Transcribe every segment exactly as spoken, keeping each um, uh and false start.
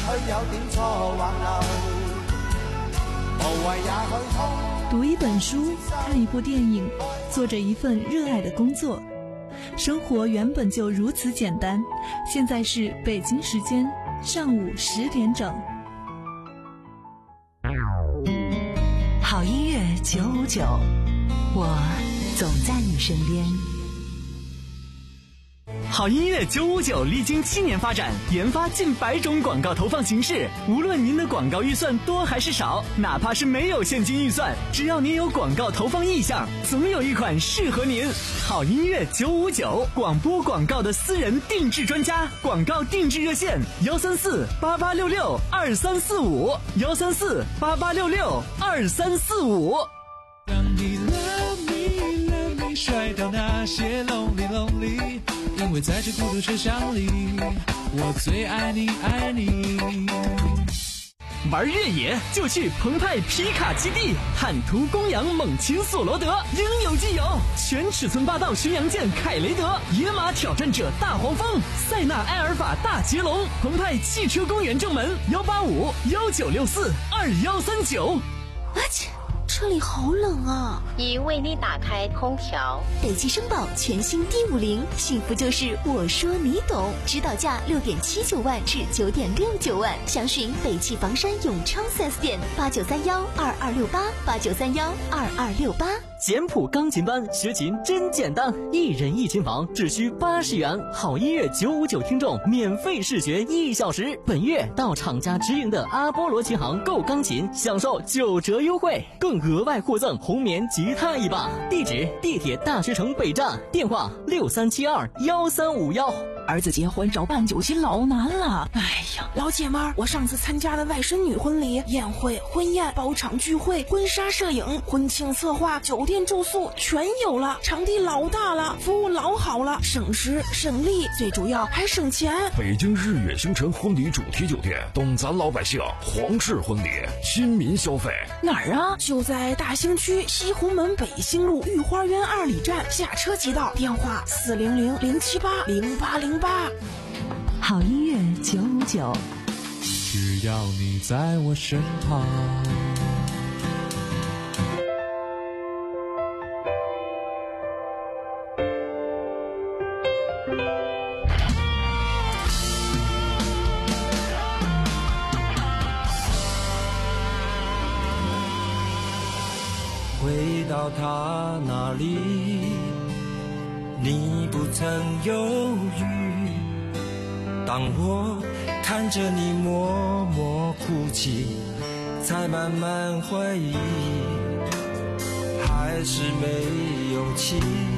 许有点错挽留，无谓也许痛。 读一本书，看一部电影，做着一份热爱的工作，生活原本就如此简单。现在是北京时间上午十点整。 好音乐九五九，我总在你身边。 好音乐九五九历经七年发展，研发近百种广告投放形式。无论您的广告预算多还是少，哪怕是没有现金预算，只要您有广告投放意向，总有一款适合您。好音乐九五九，广播广告的私人定制专家，广告定制热线幺三四八八六六二三四五幺三四八八六六二三四五。 当你 love me love me 甩掉那些 lonely lonely，因为在这孤独车厢里，我最爱你爱你。 玩越野就去澎湃皮卡基地，坦途公羊猛禽索罗德，应有尽有。全尺寸霸道巡洋舰凯雷德，野马挑战者大黄蜂，塞纳埃尔法大捷龙。澎湃汽车公园正门幺八五幺九六四二幺三九。 啊切！这里好冷啊！ 已为你打开空调。 北汽绅宝全新 D 五零，幸福就是我说你懂，指导价六点七九万至九点六九万，详询北汽房山永昌 四 S 店八九三幺二二六八八九三幺二二六八。 简谱钢琴班学琴真简单，一人一琴房只需八十元，好音乐九五九听众免费试学一小时。本月到厂家直营的阿波罗琴行购钢琴，享受九折优惠，更额外获赠红棉吉他一把。地址：地铁大学城北站，电话六三七二幺三五幺。 儿子结婚找办酒席老难了，哎呀，老姐们儿，我上次参加的外甥女婚礼、宴会、婚宴、包场聚会、婚纱摄影、婚庆策划、酒店住宿全有了，场地老大了，服务老好了，省时省力，最主要还省钱。 北京日月星辰婚礼主题酒店，懂咱老百姓皇室婚礼，亲民消费。 哪儿啊？就在大兴区西湖门北兴路御花园二里站，下车即到，电话四零零零七八零八零八。 好音乐九五九， 只要你在我身旁。 回到他那里，你不曾犹豫，当我看着你默默哭泣，才慢慢怀疑，还是没勇气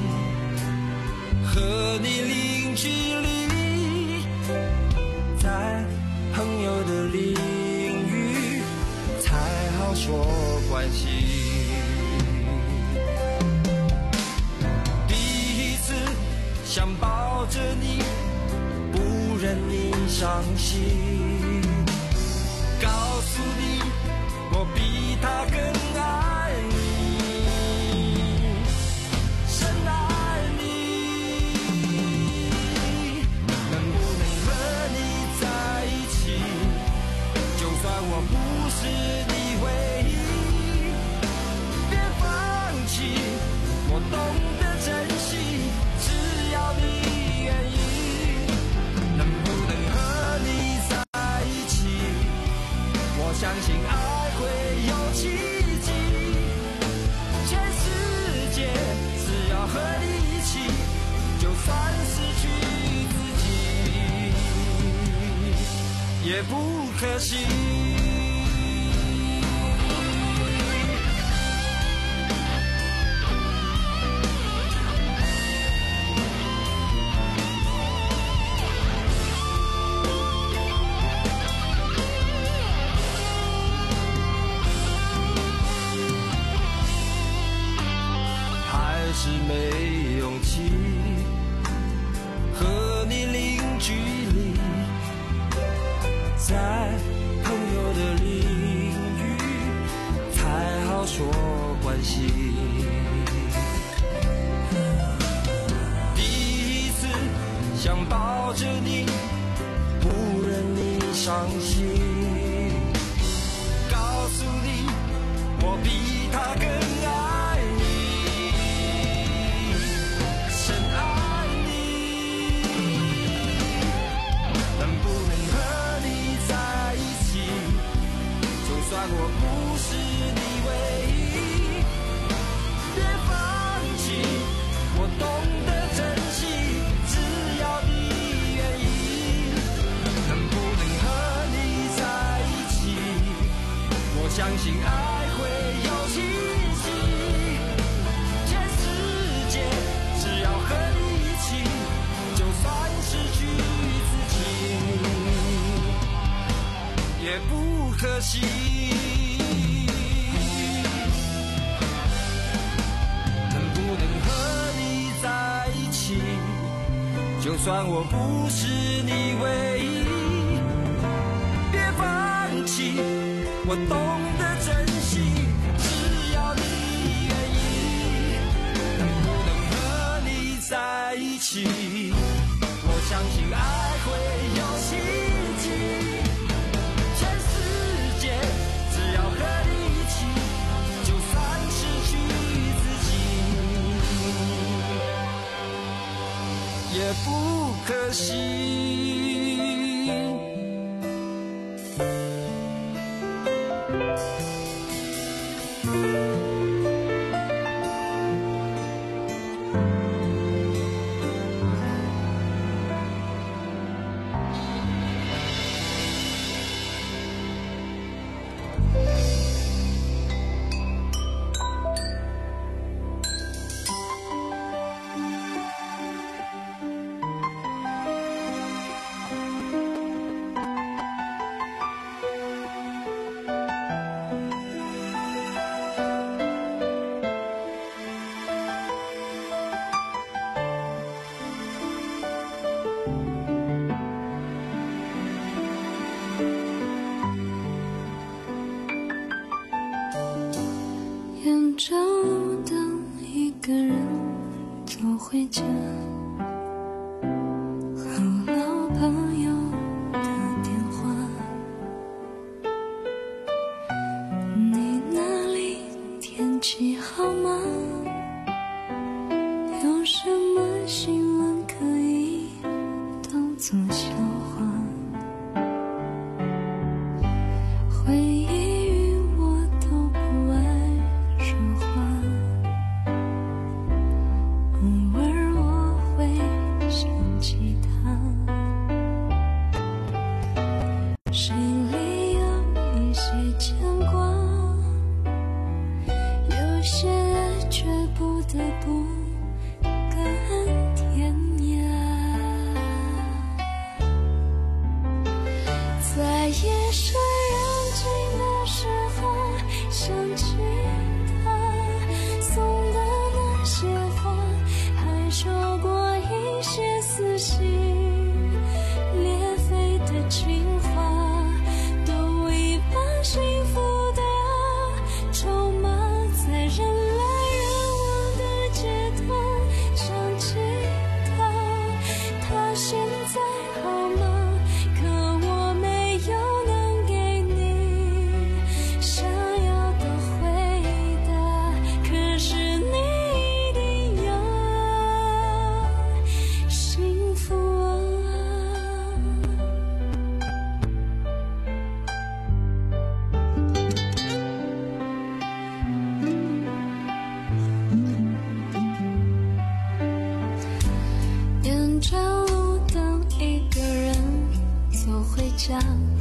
和你零距离，在朋友的领域才好说关系。想抱着你，不忍你伤心，告诉你我比他更爱你，深爱你。能不能和你在一起，就算我不是你唯一，别放弃，我懂得珍惜，只要你愿意。能不能和你在一起，我相信爱会有奇迹，全世界只要和你一起，就算失去自己也不可惜。是没勇气和你零距离，在朋友的领域才好说关系。第一次想抱着你，不忍你伤心，告诉你我比他更爱你，深爱你。能不能和你在一起，就算我不是你唯一，别放弃，我懂得珍惜，只要你愿意。能不能和你在一起，我相信爱会有奇迹，全世界只要和你一起，就算失去自己也不可惜。能不能和你在一起，就算我不是你唯一，别放弃，我懂得珍惜，只要你愿意。能不能和你在一起，我相信爱会有奇迹，全世界只要和你一起，就算失去自己也不可惜。 沿着路灯，一个人走回家，和老朋友打电话。你那里天气好吗？有什么新闻可以当作笑话？回忆与我都不爱说话，偶尔我会想起他，心里有一些牵挂，有些爱却不得不甘甜呀。在夜深人静的时候，想起他送的那些话，还说过一些撕心裂肺的情话，都已把幸福的筹码在人来人往的街头。想起他，他现在好吗？可我没有能给你想要的回答，可是你一定要幸福啊。沿着路灯，一个人走回家，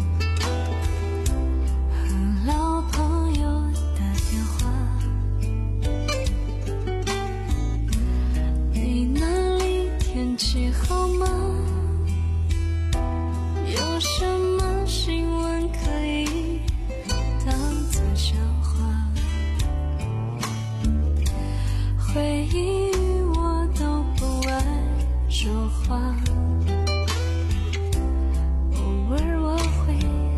和老朋友打电话。你那里天气好吗？有什么新闻可以当作笑话？回忆与我都不爱说话，偶尔我会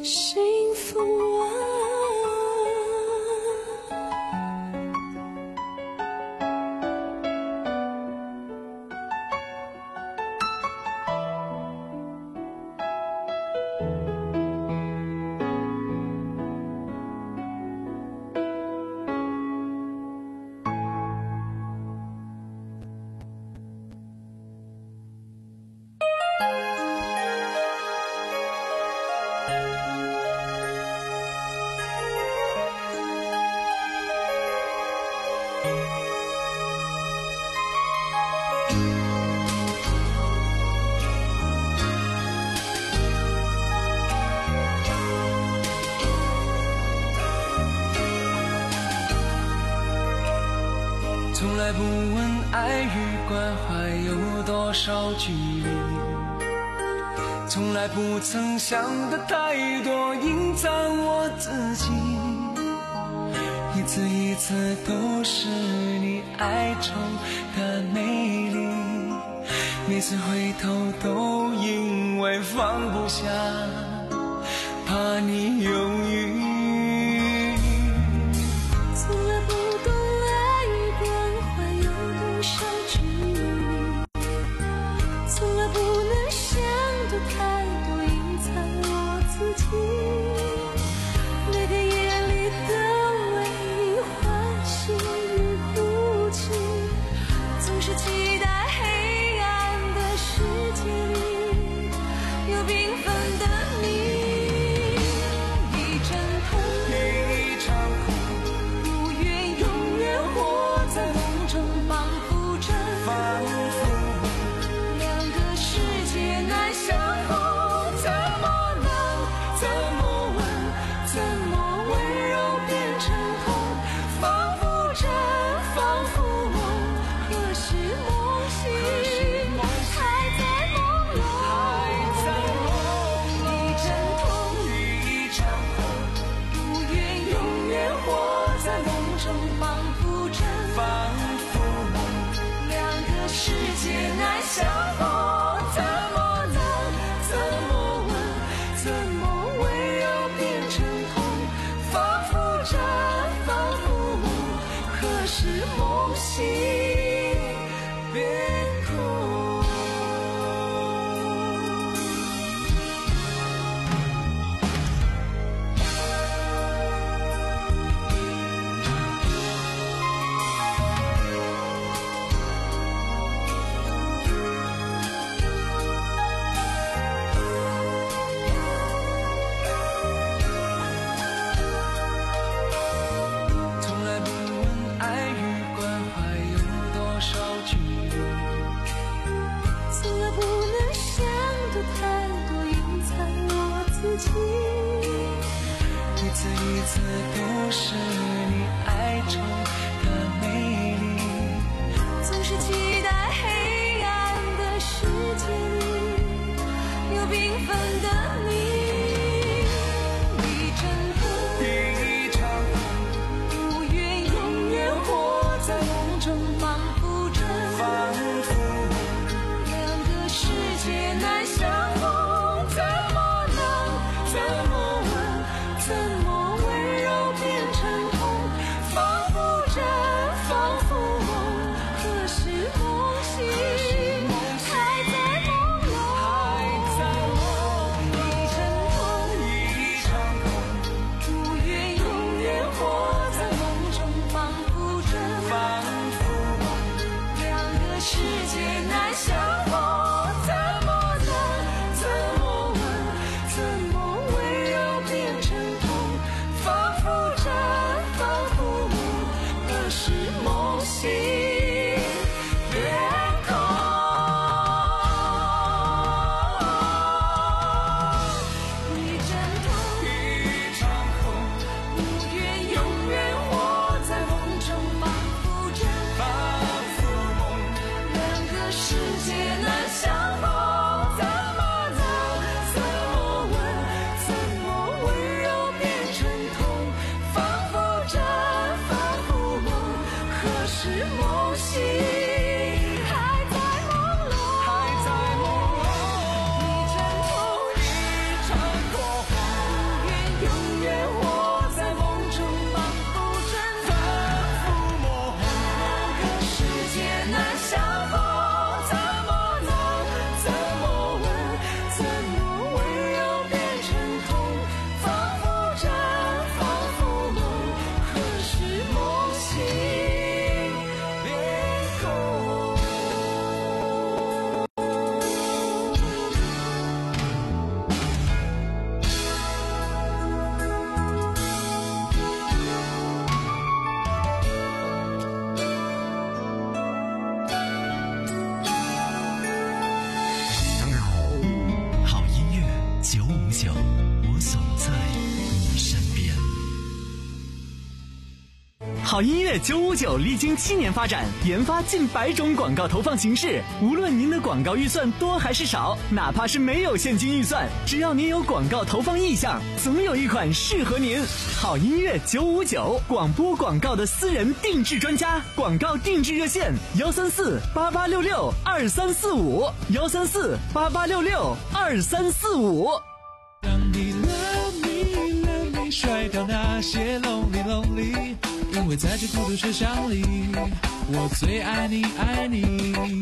幸福啊。 从来不问爱与关怀有多少距离，从来不曾想的太多，隐藏我自己，一次一次都是你哀愁的美丽，每次回头都因为放不下，怕你犹豫。 还在梦好音乐九五九历经七年发展，研发近百种广告投放形式。无论您的广告预算多还是少，哪怕是没有现金预算，只要您有广告投放意向，总有一款适合您。好音乐九五九，广播广告的私人定制专家，广告定制热线幺三四八八六六二三四五幺三四八八六六二三四五。 让你 love me love me 甩掉那些 lonely lonely， 因为在这孤独车厢里，我最爱你爱你。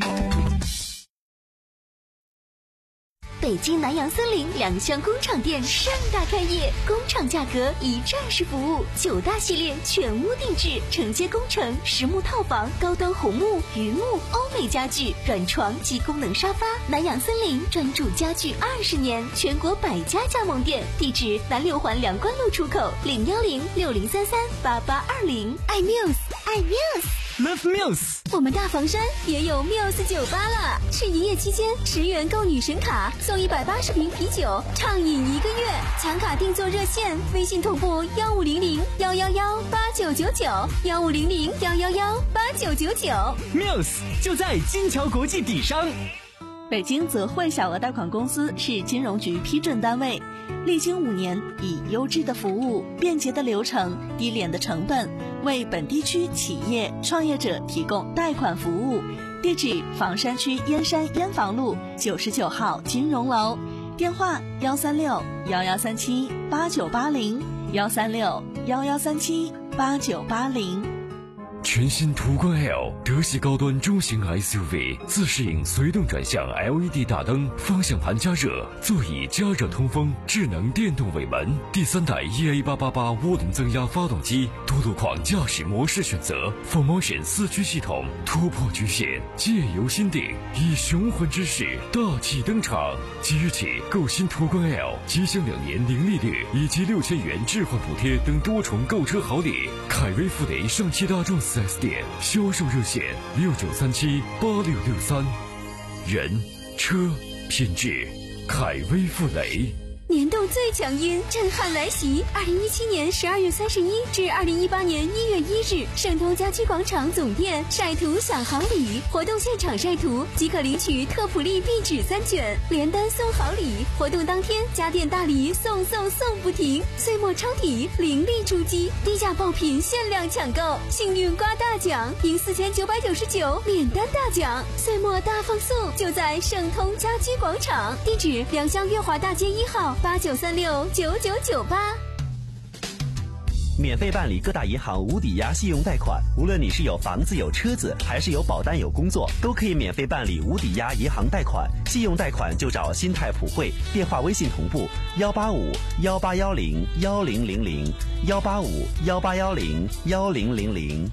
北京南洋森林两厢工厂店盛大开业，工厂价格一站式服务，九大系列全屋定制，承接工程、实木套房、高端红木、榆木、欧美家具、软床及功能沙发。南洋森林专注家具二十年，全国百家加盟店，地址南六环梁关路出口零幺零六零三三八八二零。爱 Muse， 爱 Muse。Love Muse， 我们大房山也有 Muse 酒吧了。是营业期间，十元购女神卡送一百八十瓶啤酒，畅饮一个月。抢卡订座热线：微信同步幺五零零幺幺幺八九九九幺五零零幺幺幺八九九九。 Muse 就在金桥国际底商。 北京泽汇小额贷款公司是金融局批准单位，历经五年，以优质的服务、便捷的流程、低廉的成本，为本地区企业创业者提供贷款服务。地址：房山区燕山燕房路九十九号金融楼，电话：幺三六幺幺三七八九八零幺三六幺幺三七八九八零。 全新途观 L 德系高端中型 S U V， 自适应随动转向 L E D 大灯，方向盘加热，座椅加热通风，智能电动尾门，第三代 E A 八八八涡轮增压发动机，多路况驾驶模式选择 ，four motion 四驱系统，突破局限，借由心定，以雄浑之势大气登场。即日起购新途观 L， 即享两年零利率以及六千元置换补贴等多重购车好礼。凯威富雷上汽大众四 S 店销售热线六九三七八六六三。人车品质，凯威富雷。 年度最强音震撼来袭！二零一七年十二月三十一至二零一八年一月一日，盛通家居广场总店晒图享好礼，活动现场晒图即可领取特普利壁纸三卷，连单送好礼。活动当天家电大礼送送送不停，岁末抄底零利出击，低价爆品限量抢购，幸运刮大奖，赢四千九百九十九免单大奖，岁末大放送就在盛通家居广场，地址良乡月华大街一号。八九三六九九九八， 免费办理各大银行无抵押信用贷款，无论你是有房子有车子，还是有保单有工作，都可以免费办理无抵押银行贷款。信用贷款就找新泰普惠，电话微信同步幺八五幺八幺零幺零零零幺八五幺八幺零幺零零零。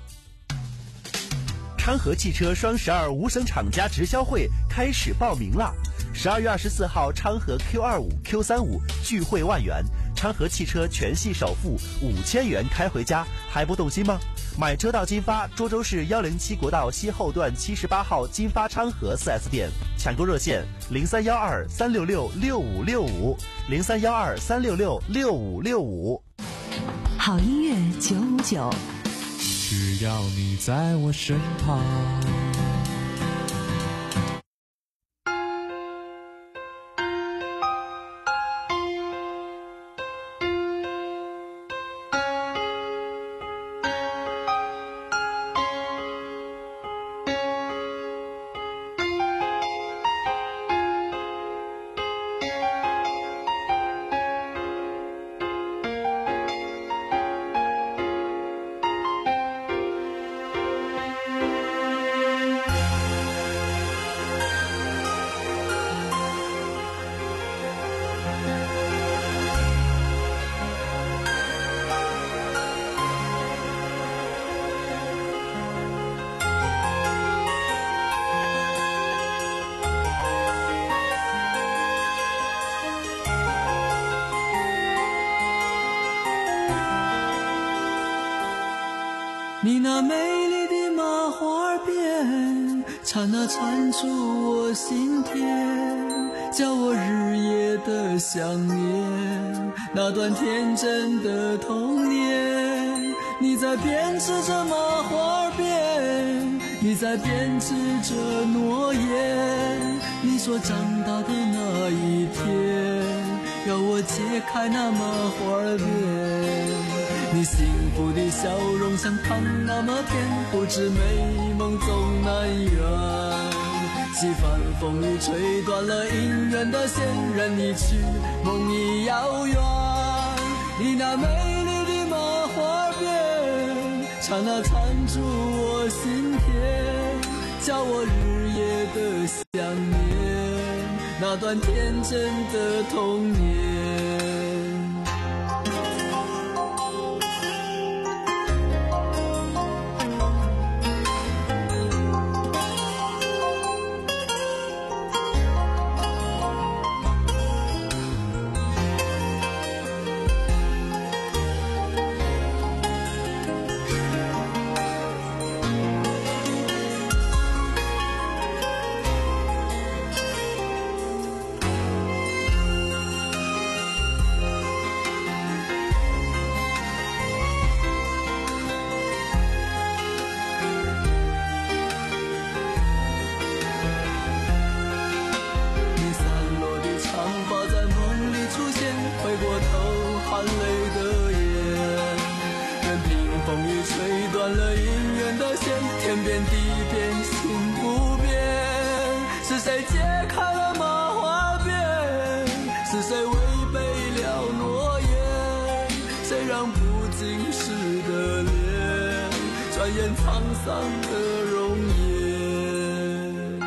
昌河汽车双十二无省厂家直销会开始报名啦！十二月二十四号，昌河 Q 二五 Q 三五聚会万元，昌河汽车全系首付五千元开回家，还不动心吗？买车到金发，涿州市幺零七国道西后段七十八号金发昌河 四 S 店，抢购热线零三幺二三六六六五六五零三幺二三六六六五六五。 好音乐九五九， 只要你在我身旁。 你那美丽的麻花辫，刹那缠出我心田，叫我日夜的想念那段天真的童年。 你在编织着麻花辫，你在编织着诺言。你说长大的那一天，要我解开那麻花辫。你幸福的笑容像糖那么甜，不知美梦总难圆。几番风雨吹断了姻缘的线，任你去，梦已遥远。你那美丽的麻花辫，刹那缠住我心田，叫我日夜的想念那段天真的童年。沧桑的容颜，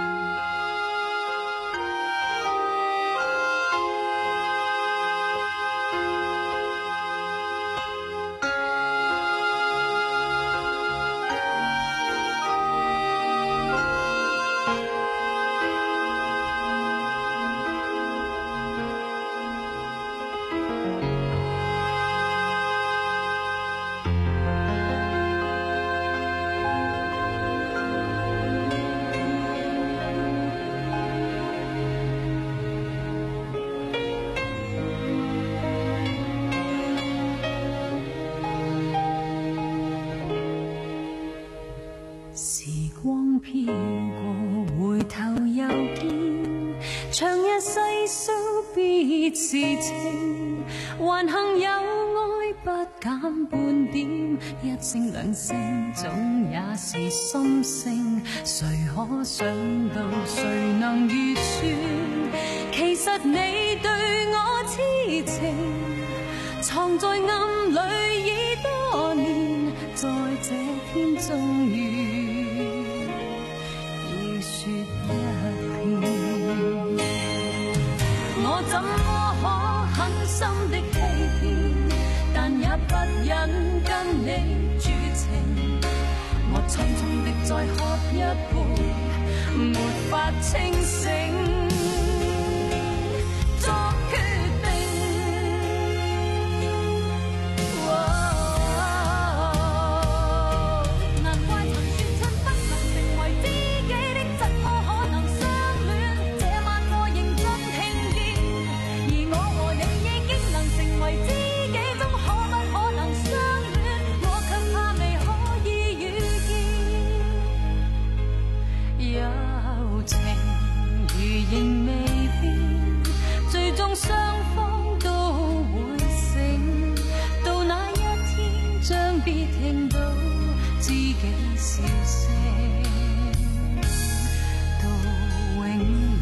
飄過，回頭又見，長日細數別時情，還幸有愛不減半點，一聲兩聲總也是心聲，誰可想到誰能預算，其實你對我痴情，藏在暗裏已多年，在這天終於我怎麼可狠心的欺騙，但也不忍跟你絕情。我匆匆的再喝一杯，沒法清醒作決定。難怪曾說親不能成為知己的，怎麼可能相戀？這晚我認真聽見。而我和你已經能成為知己，終可不可能相戀？我卻怕未可以遇見，友情如仍未變，最終雙方都會醒。到那一天，將必聽到知己笑聲，到永遠。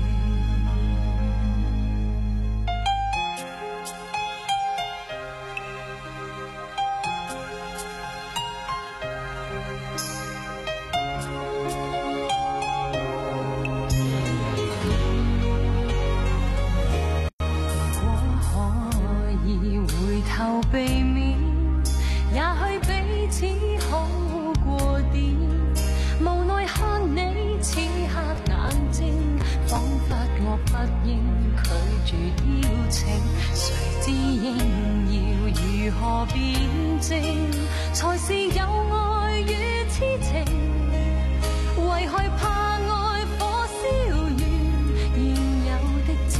避免，也許彼此好過點。無奈看你此刻眼睛，彷彿我不應拒絕邀請。誰知應要如何辯證，才是有愛與痴情？為害怕愛火燒完現有的知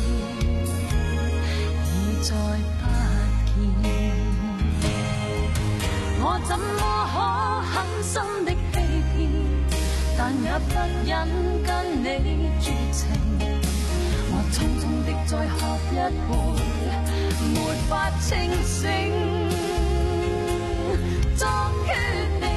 己，已再不見。 不忍跟你絕情，我匆匆的再喝一杯，沒法清醒作決定。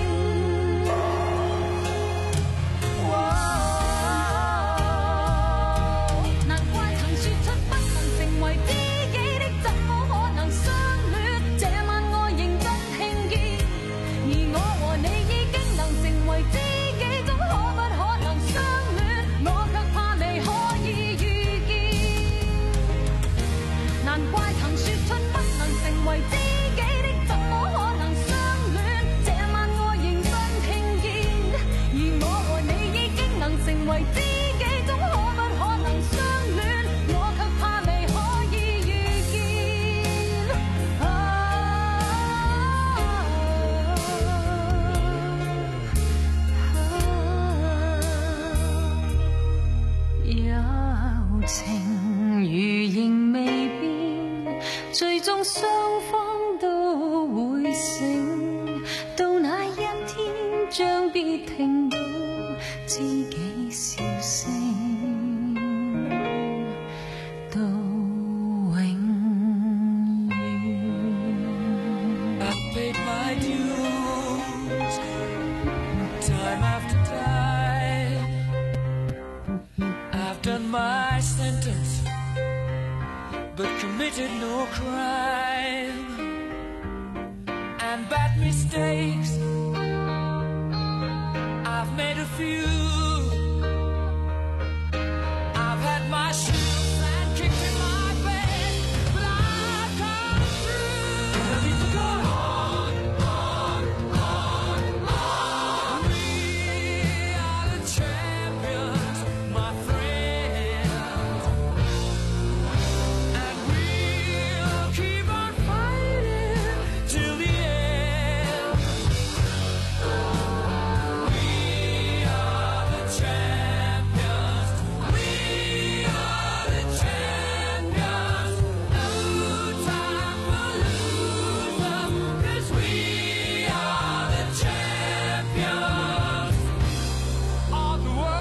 難怪曾說出不能成為知己的，怎麼可能相戀？這晚我認真聽見，而我和你已經能成為知己，總可不可能相戀？我卻怕未可以遇見。難怪曾說出不能成為知己的，怎麼可能相戀？這晚我認真聽見，而我和你已經能成為知己，總可不可能相戀？我卻怕未可以遇見。啊友情如仍未變，最終雙方都會醒，到那一天將必聽到知己笑聲，到永遠。 I've paid my dues time after time. I've done my sentence but committed no crime, and bad mistakes I've made a few. I've had my shoes and kicked in my bed, but I've come through. And people go on, on, on, on. We are the champions, my friends, and we'll keep on fighting till the end. We are the champions. We are the champions. No time for losers, 'cause we are the champions of the world.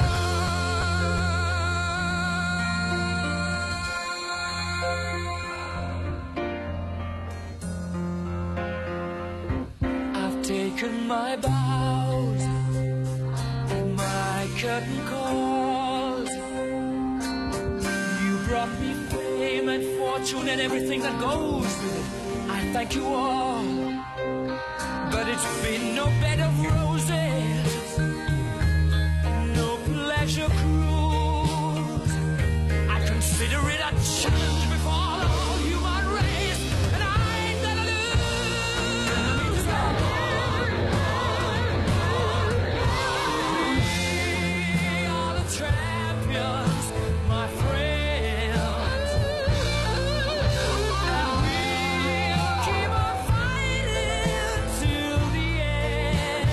I've taken my bows and my curtain calls. You brought me fame and fortune and everything that goes with it. I thank you all, but it's been no bed of roses, no pleasure cruise. I consider it a challenge before the whole human race, and I ain't gonna lose. We are the champions, my friends, and we'll keep on fighting till the end.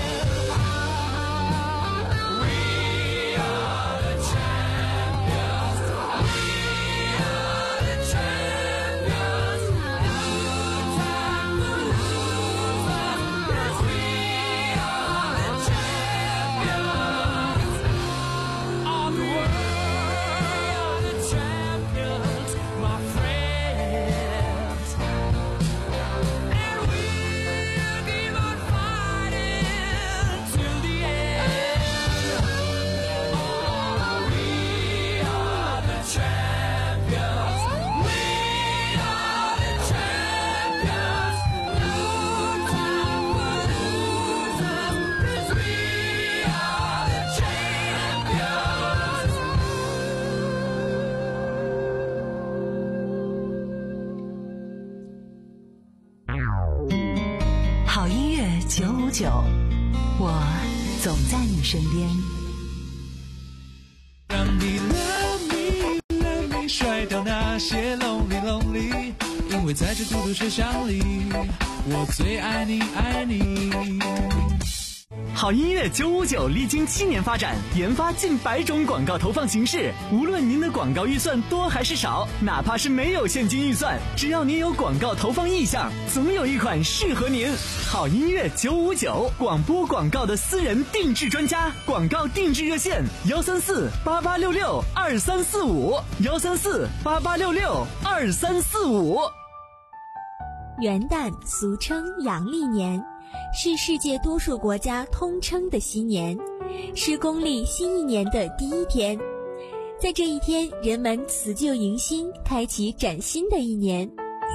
We are the champions. We are the champions. No time for losers, 'cause we are the champions of the world. The champions, my friends, and we'll keep on fighting till the end. Oh, we are the champions. We are the champions. No time for losers, 'cause we are the champions. 好音乐九五九，我总在你身边。 让你 love me love me 甩掉那些 lonely lonely， 因为在这孤独车厢里，我最爱你爱你。 好音乐九五九历经七年发展，研发近百种广告投放形式。无论您的广告预算多还是少，哪怕是没有现金预算，只要您有广告投放意向，总有一款适合您。好音乐九五九，广播广告的私人定制专家，广告定制热线：幺三四八八六六二三四五，幺三四八八六六二三四五。 元旦俗称阳历年，是世界多数国家通称的新年，是公历新一年的第一天。在这一天，人们辞旧迎新，开启崭新的一年。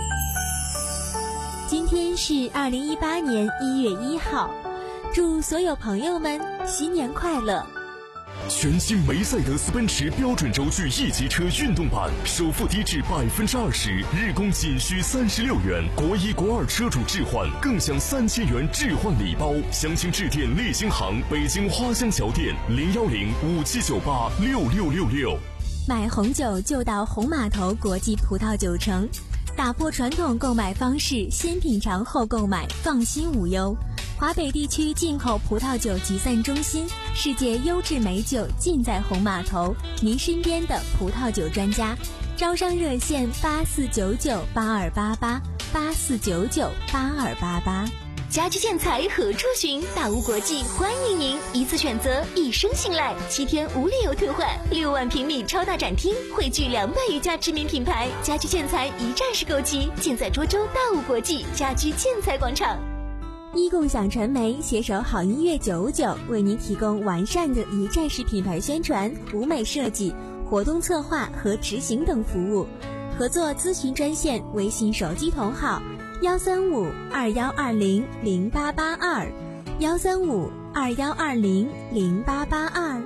今天是二零一八年一月一号，祝所有朋友们新年快乐。 全新梅赛德斯奔驰标准轴距 E 级车运动版，首付低至百分之二十，日供仅需三十六元，国一国二车主置换更享三千元置换礼包。详情致电立新行北京花乡桥店零幺零五七九八六六六六。 买红酒就到红码头国际葡萄酒城，打破传统购买方式，先品尝后购买，放心无忧。华北地区进口葡萄酒集散中心，世界优质美酒尽在红码头，您身边的葡萄酒专家。招商热线八四九九八二八八八四九九八二八八。家居建材何处寻？大屋国际欢迎您，一次选择，一生信赖，七天无理由退换，六万平米超大展厅，汇聚两百余家知名品牌，家居建材一站式购齐，建在涿州大屋国际家居建材广场。一共享传媒携手好音乐九五九，为您提供完善的一站式品牌宣传、舞美设计、活动策划和执行等服务。合作咨询专线：微信手机同号幺三五二幺二零零八八二，幺三五二幺二零零八八二。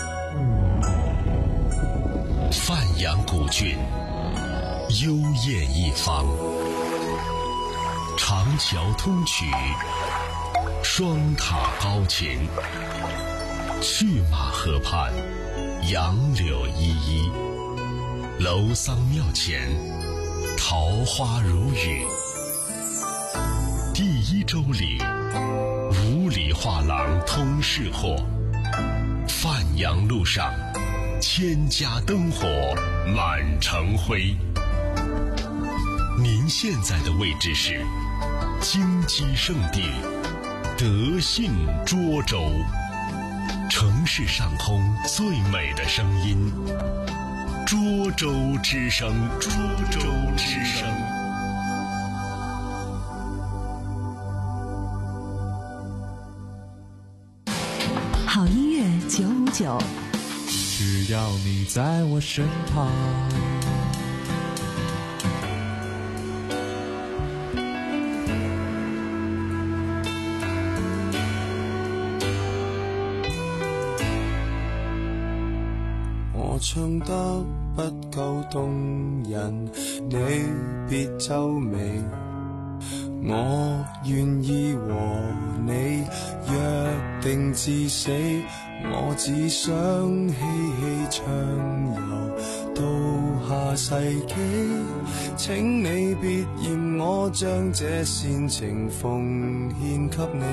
范阳古郡，幽艳一方。长桥通衢，双塔高琴，去马河畔，杨柳依依，楼桑庙前，桃花如雨。第一周里，五里画廊通市货，范阳路上，千家灯火满城辉。您现在的位置是金鸡圣地德信涿州，城市上空最美的声音，涿州之声，涿州之声。 好音乐九五九， 只要你在我身旁。 我唱得不夠動人，你別皺眉。我願意和你約定至死，我只想嬉戲暢遊到下世紀。請你別嫌我將這煽情奉獻給你，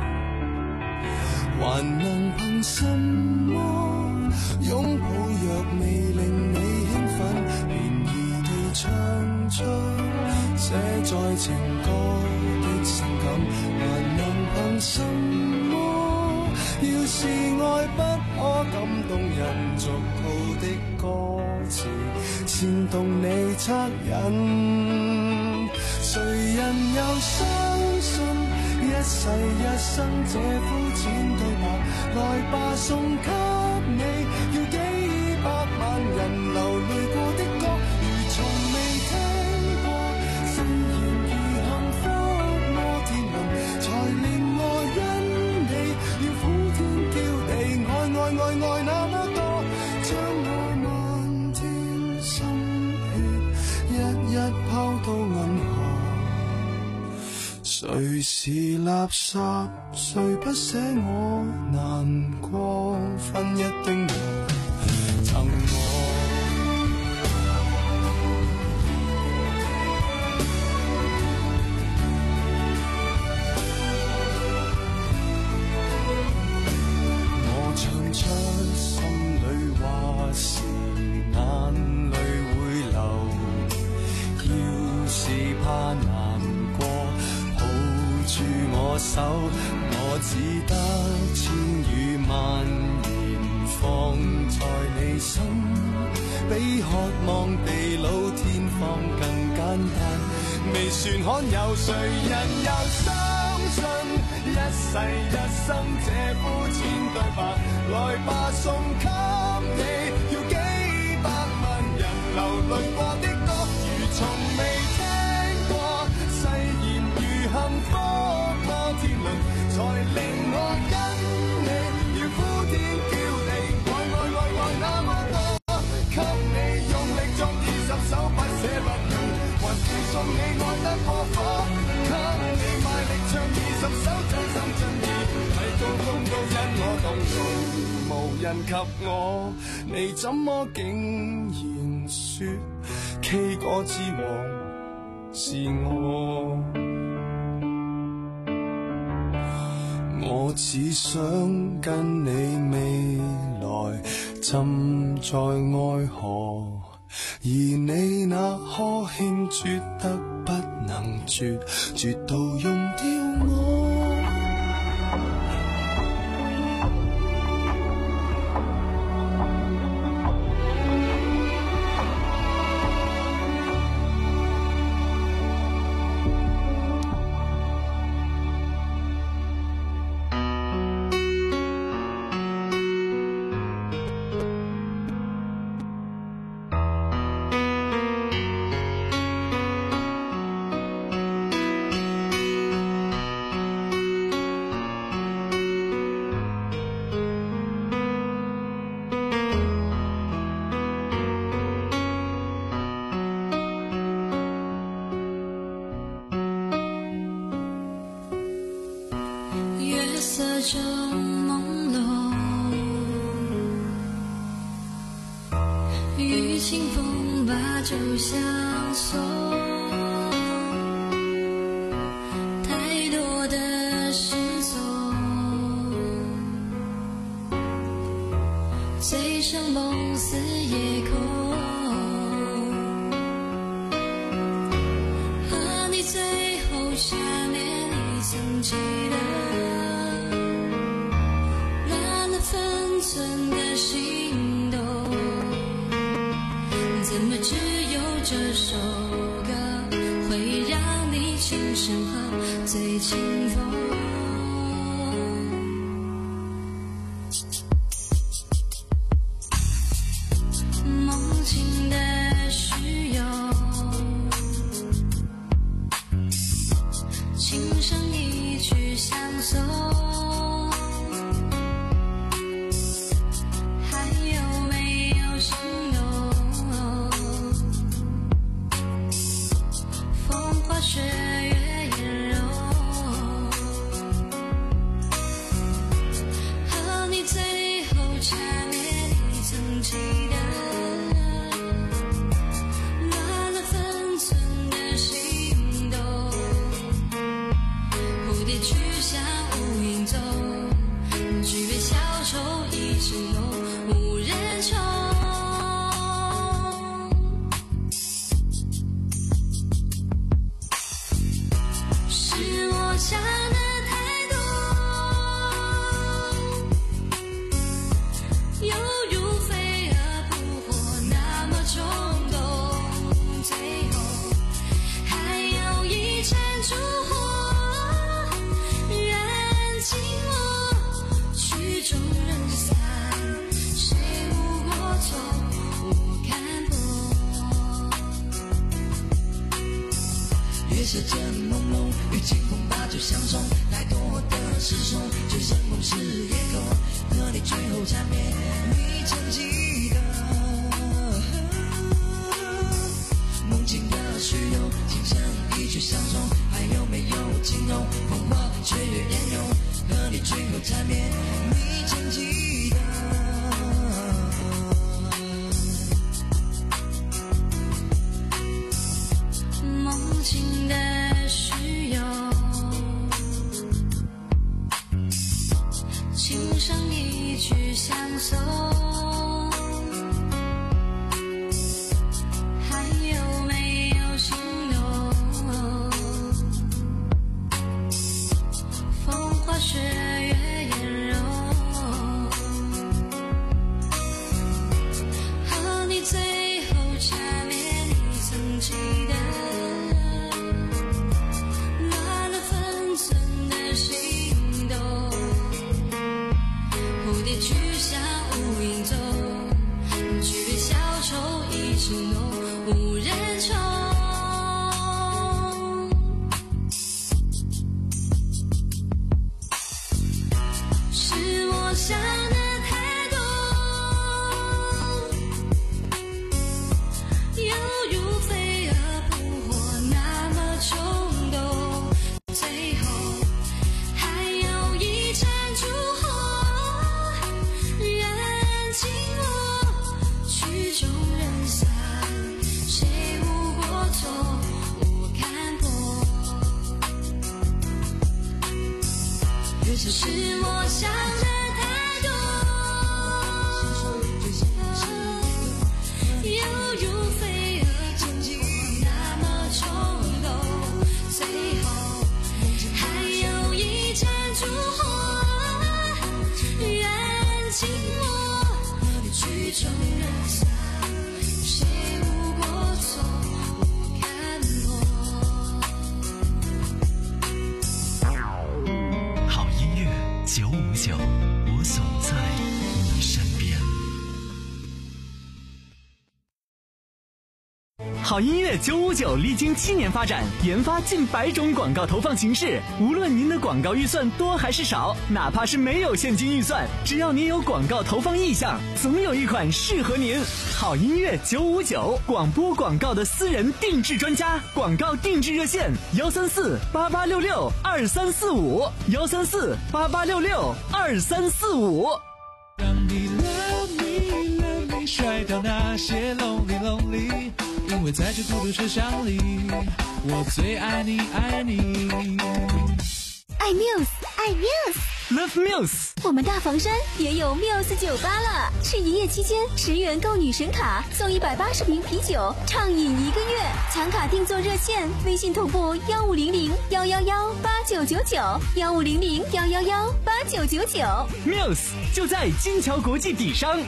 還能憑什麼擁抱若未令你興奮，便宜地唱出寫在情歌的性感，還能憑什麼？要是愛不可感動人，俗套的歌詞煽動你惻隱，誰人又相信一世一生這膚淺對白？來吧，送給你，要幾百萬人流淚過的歌，如從未聽過。誓言如幸福摩天輪，才令我因你要苦天叫地，愛愛愛愛那麼多，將我漫天心血一一拋到銀河。誰是垃圾？誰不捨我難過？分一丁油贈我。 手，我只得千語萬言放在你心，比渴望地老天荒更簡單。微船罕有誰人又相信一世一生這膚淺對白？來吧，送給你，要幾百萬人流淚過的歌，如從未聽過，誓言如幸福摩天輪，才令我跟你要呼天叫地，愛愛愛愛那麼多，給你用力作二十首不捨不用，還附送你愛得過火，給你賣力唱二十首真心真意，提高高高因我動容。無人及我，你怎麼竟然說 K 歌之王是我？我只想跟你未來浸在愛河，而你那呵欠絕得不能絕，絕到用掉我。 中朦朧，雨清风把酒相送，太多的失踪，醉生梦死夜空，和你最后缠绵你曾记得分寸的心动，怎么只有这首歌会让你轻声和最清风？梦境的虚有，轻声一曲相送。雪月颜容，和你最后缠绵你曾记得，乱了分寸的心动，蝴蝶去向无影踪，举杯消愁一程梦，无人宠。想的太多，犹如飞蛾扑火那么冲动，最后还有一盏烛火燃尽我曲终人散，谁无过错我看破，月色正朦胧，与清风把酒相送，太多的失踪，醉生梦死夜空，和你最后缠绵你曾记得，梦境的虚有，轻声一曲相送，还有没有惊动，风花雪月颜容，和你最后缠绵你曾记得，梦境的虚有，轻声一曲相送。 好音乐九五九历经七年发展，研发近百种广告投放形式。无论您的广告预算多还是少，哪怕是没有现金预算，只要您有广告投放意向，总有一款适合您。好音乐九五九，广播广告的私人定制专家，广告定制热线：幺三四八八六六二三四五，幺三四八八六六二三四五。 让你 love me love me， 甩掉那些 lonely lonely。因为在这孤独车厢里，我最爱你爱你。 爱 Muse， 爱 Muse，Love Muse。 我们大房山也有 Muse 酒吧了，是一夜期间十元购女神卡，送一百八十瓶啤酒，畅饮一个月。抢卡定做热线，微信同步幺五零零幺幺幺八九九九，幺五零零幺幺幺八九九九。 Muse 就在金桥国际底商。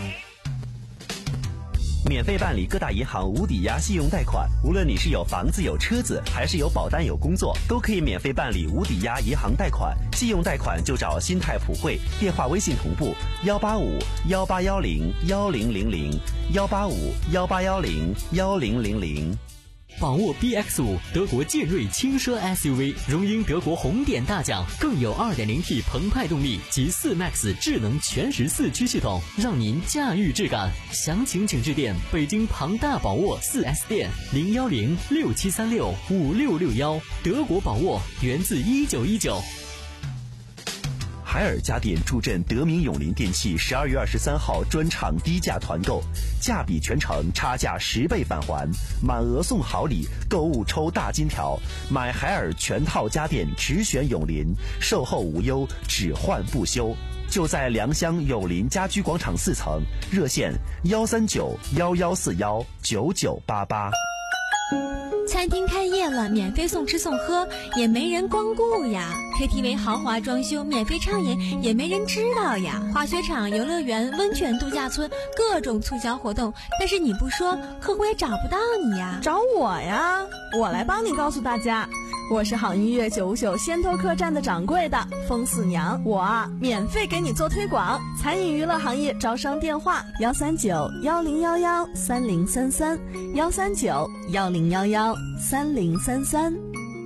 免费办理各大银行无抵押信用贷款，无论你是有房子有车子，还是有保单有工作，都可以免费办理无抵押银行贷款。信用贷款就找新泰普惠，电话微信同步幺八五幺八幺零幺零零零幺八五幺八幺零幺零零零。 宝沃 B X 五 德国健锐轻奢 S U V 荣膺德国红点大奖，更有 二点零 T 澎湃动力及四 Max 智能全时四驱系统，让您驾驭质感。详情请致电北京庞大宝沃 四 S 店零幺零六七三六五六六幺。德国宝沃源自一九一九。 海尔家电助阵德明永林电器十二月二十三号专场低价团购，价比全程差价十倍返还，满额送好礼，购物抽大金条，买海尔全套家电只选永林，售后无忧，只换不修。就在良乡永林家居广场四层，热线幺三九幺幺四幺九九八八。 餐厅开业了，免费送吃送喝，也没人光顾呀。K T V 豪华装修，免费畅饮，也没人知道呀。滑雪场、游乐园、温泉度假村，各种促销活动，但是你不说，客户也找不到你呀。 找我呀，我来帮你告诉大家。我是好音乐九五九仙头客栈的掌柜的风四娘，我啊免费给你做推广。餐饮娱乐行业招商电话：幺三九幺零幺幺三零三三，幺三九幺零幺幺三零三三。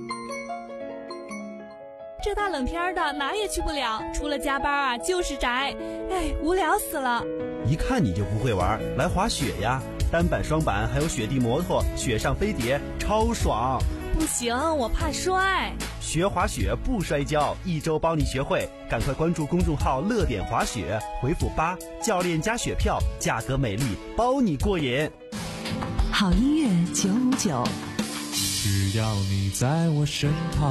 这大冷天的哪也去不了，除了加班啊就是宅，哎，无聊死了。 一看你就不会玩，来滑雪呀！单板、双板还有雪地摩托、雪上飞碟，超爽。 不行，我怕摔。 学滑雪不摔跤，一周包你学会。赶快关注公众号乐点滑雪，回复八，教练加雪票，价格美丽，包你过瘾。 好音乐九五九， 只要你在我身旁。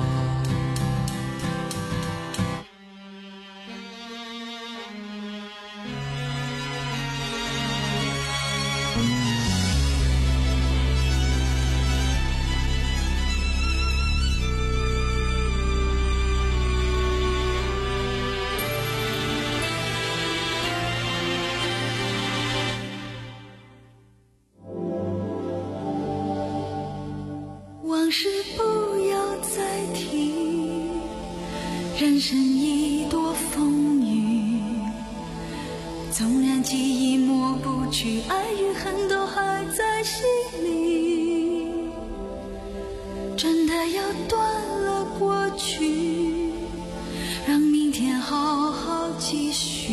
往事不要再提，人生已多风雨，纵然记忆抹不去，爱与恨都还在心里。真的要断了过去，让明天好好继续，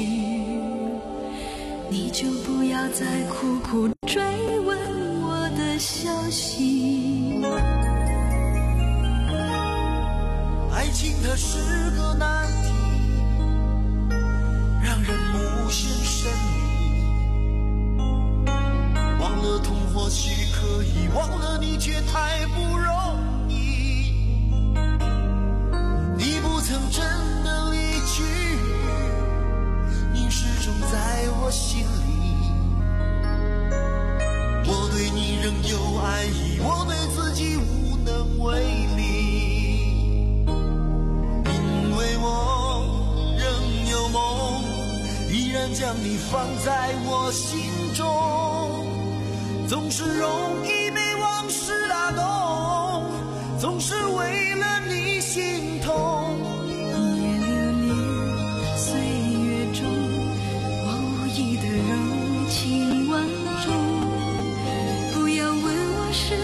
你就不要再苦苦追问我的消息。 爱情它是个难题，让人无限神秘。忘了痛或许可以，忘了你却太不容易。你不曾真的离去，你始终在我心里。我对你仍有爱意，我对自己无能为力。我仍有梦，依然将你放在我心中，总是容易被往事打动，总是为了你心痛。 一夜流连岁月中，我无意的柔情万种，不要问我是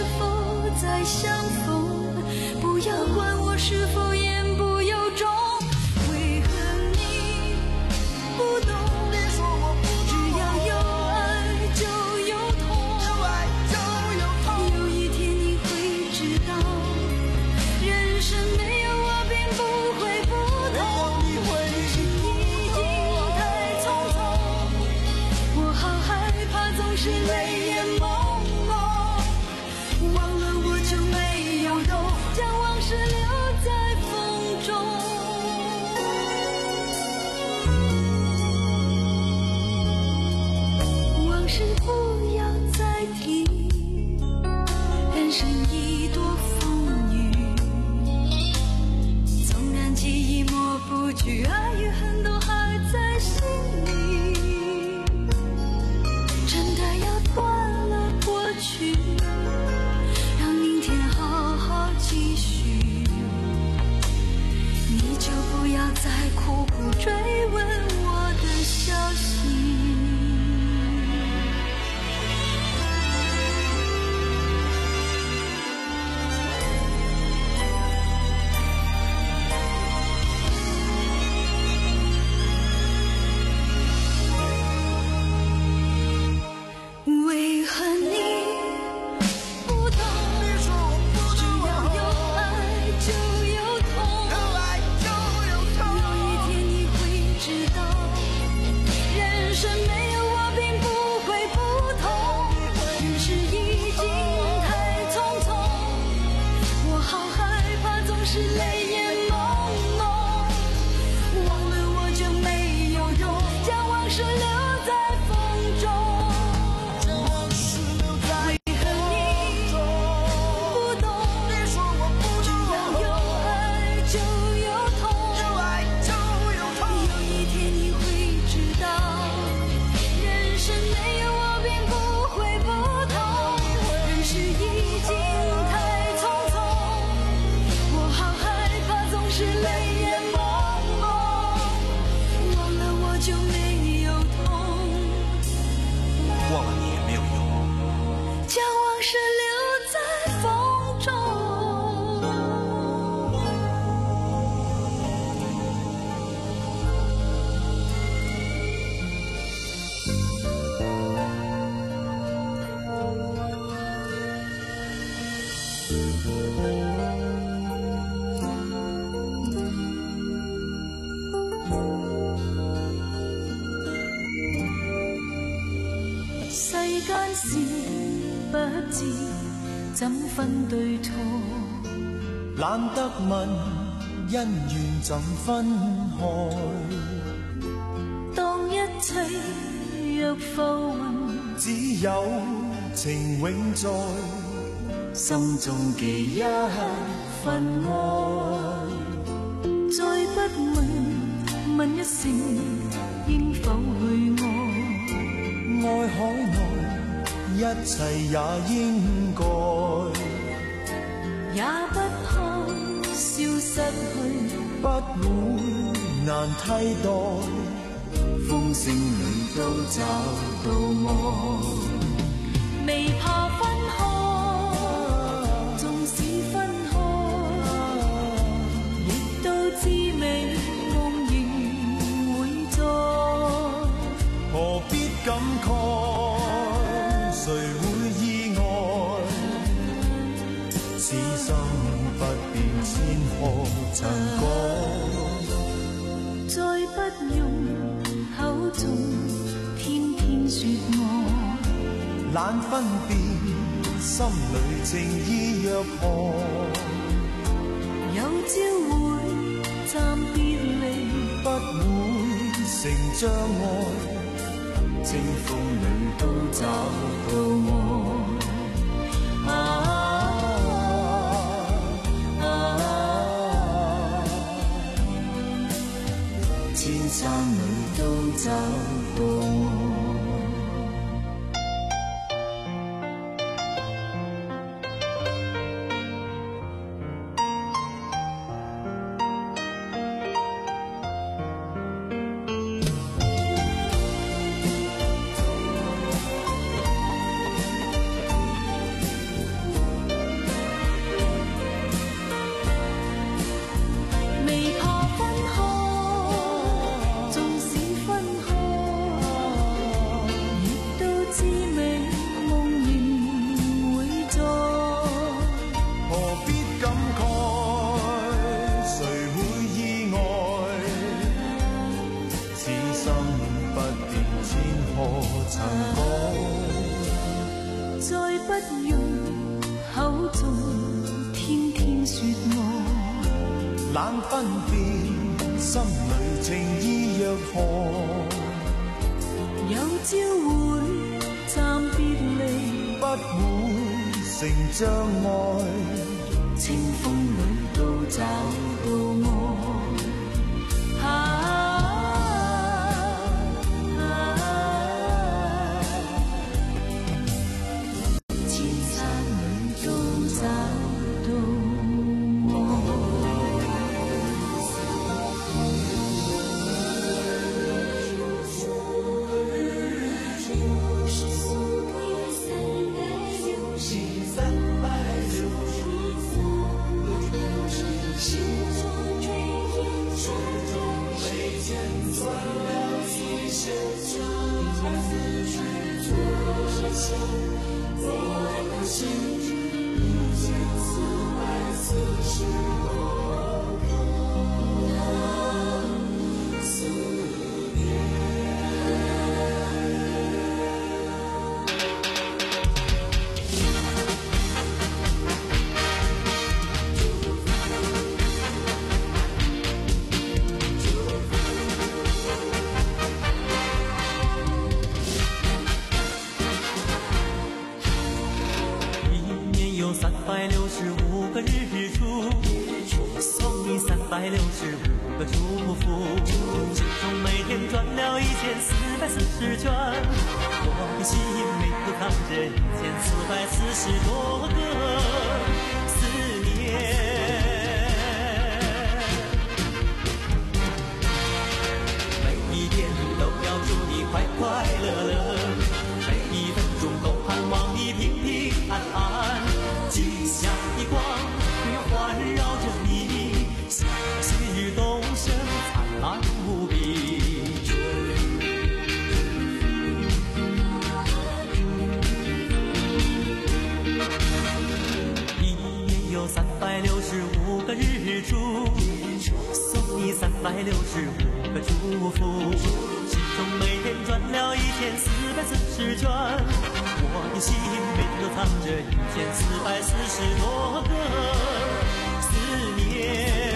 世間事不知怎分對錯， 懶得問恩怨怎分開， 當一切若浮雲， 只有情永在心中記一份愛。 再不問問一聲應否去愛， 愛海內一切也應該， 也不怕消失去， 不會難替代，風聲裏都找到愛， 未怕分開，縱使分開，亦都知美夢仍會在， 何必感慨，誰會意外，此生不變千何曾改， 再不用口中天天說愛， 懶分辨心裏情意若何， 有朝會暫別離， 不會成障礙，清風裏都找到愛。啊千山裏都找到愛。懶分辨心裏情意若何， 有朝會暫別離， 不會成障礙，清風裏都找到愛。啊千山裏都找到。 三百六十五个日出，送你三百六十五个祝福，心中每天转了一千四百四十圈，我的心里头藏着一千四百四十多个思念。每一天都要祝你快快乐乐，每一分钟都盼望你平平安安。吉祥的光环绕着你，喜事东升，灿烂无比。一三百六十五个日出，送你三百六十五个祝福，心中每天转了一千四百四十圈，我的心里头藏着一千四百四十多个思念。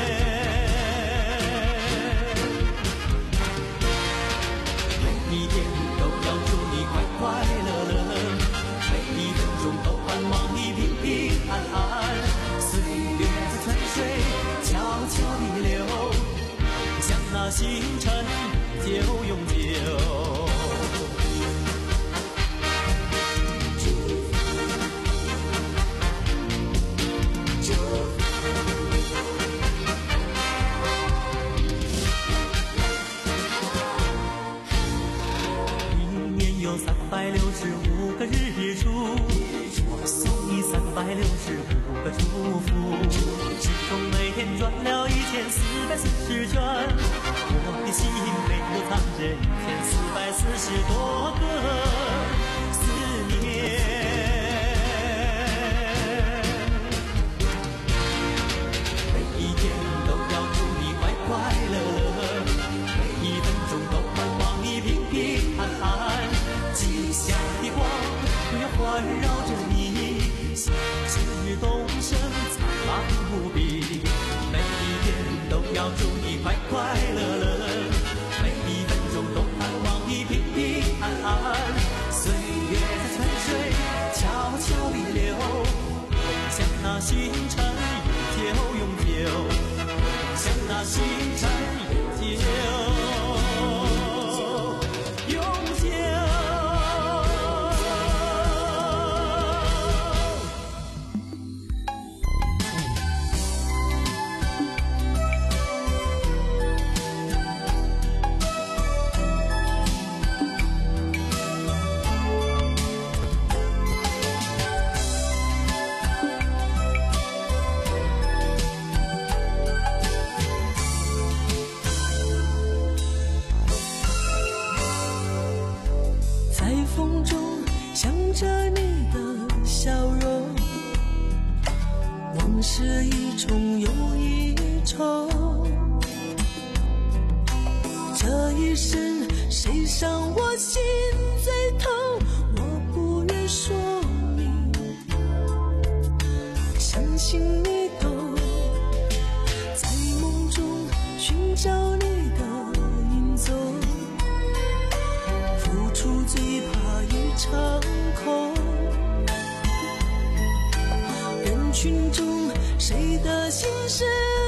每一天都要祝你快快乐乐，每一分钟都盼望你平平安安，岁月在泉水悄悄地流，像那星辰依旧永久。三百六十五个日出，我送你三百六十五个祝福，时钟每天转了一千四百四十圈，我的心里头藏着一千四百四十多个思念。每一天都要祝你快快乐乐，每一分钟都盼望你平平安安，吉祥的光不要环绕着你，心之动声灿烂无比。每一天都要祝你快快乐乐，每一分钟都盼望你平平安安。岁月在泉水悄悄地流，像那星辰依旧永久，像那星辰依旧。 是一重又一重，这一生谁伤我心最痛，我不愿说明，相信你懂，在梦中寻找你的影踪，付出最怕一场空，人群中谁的心事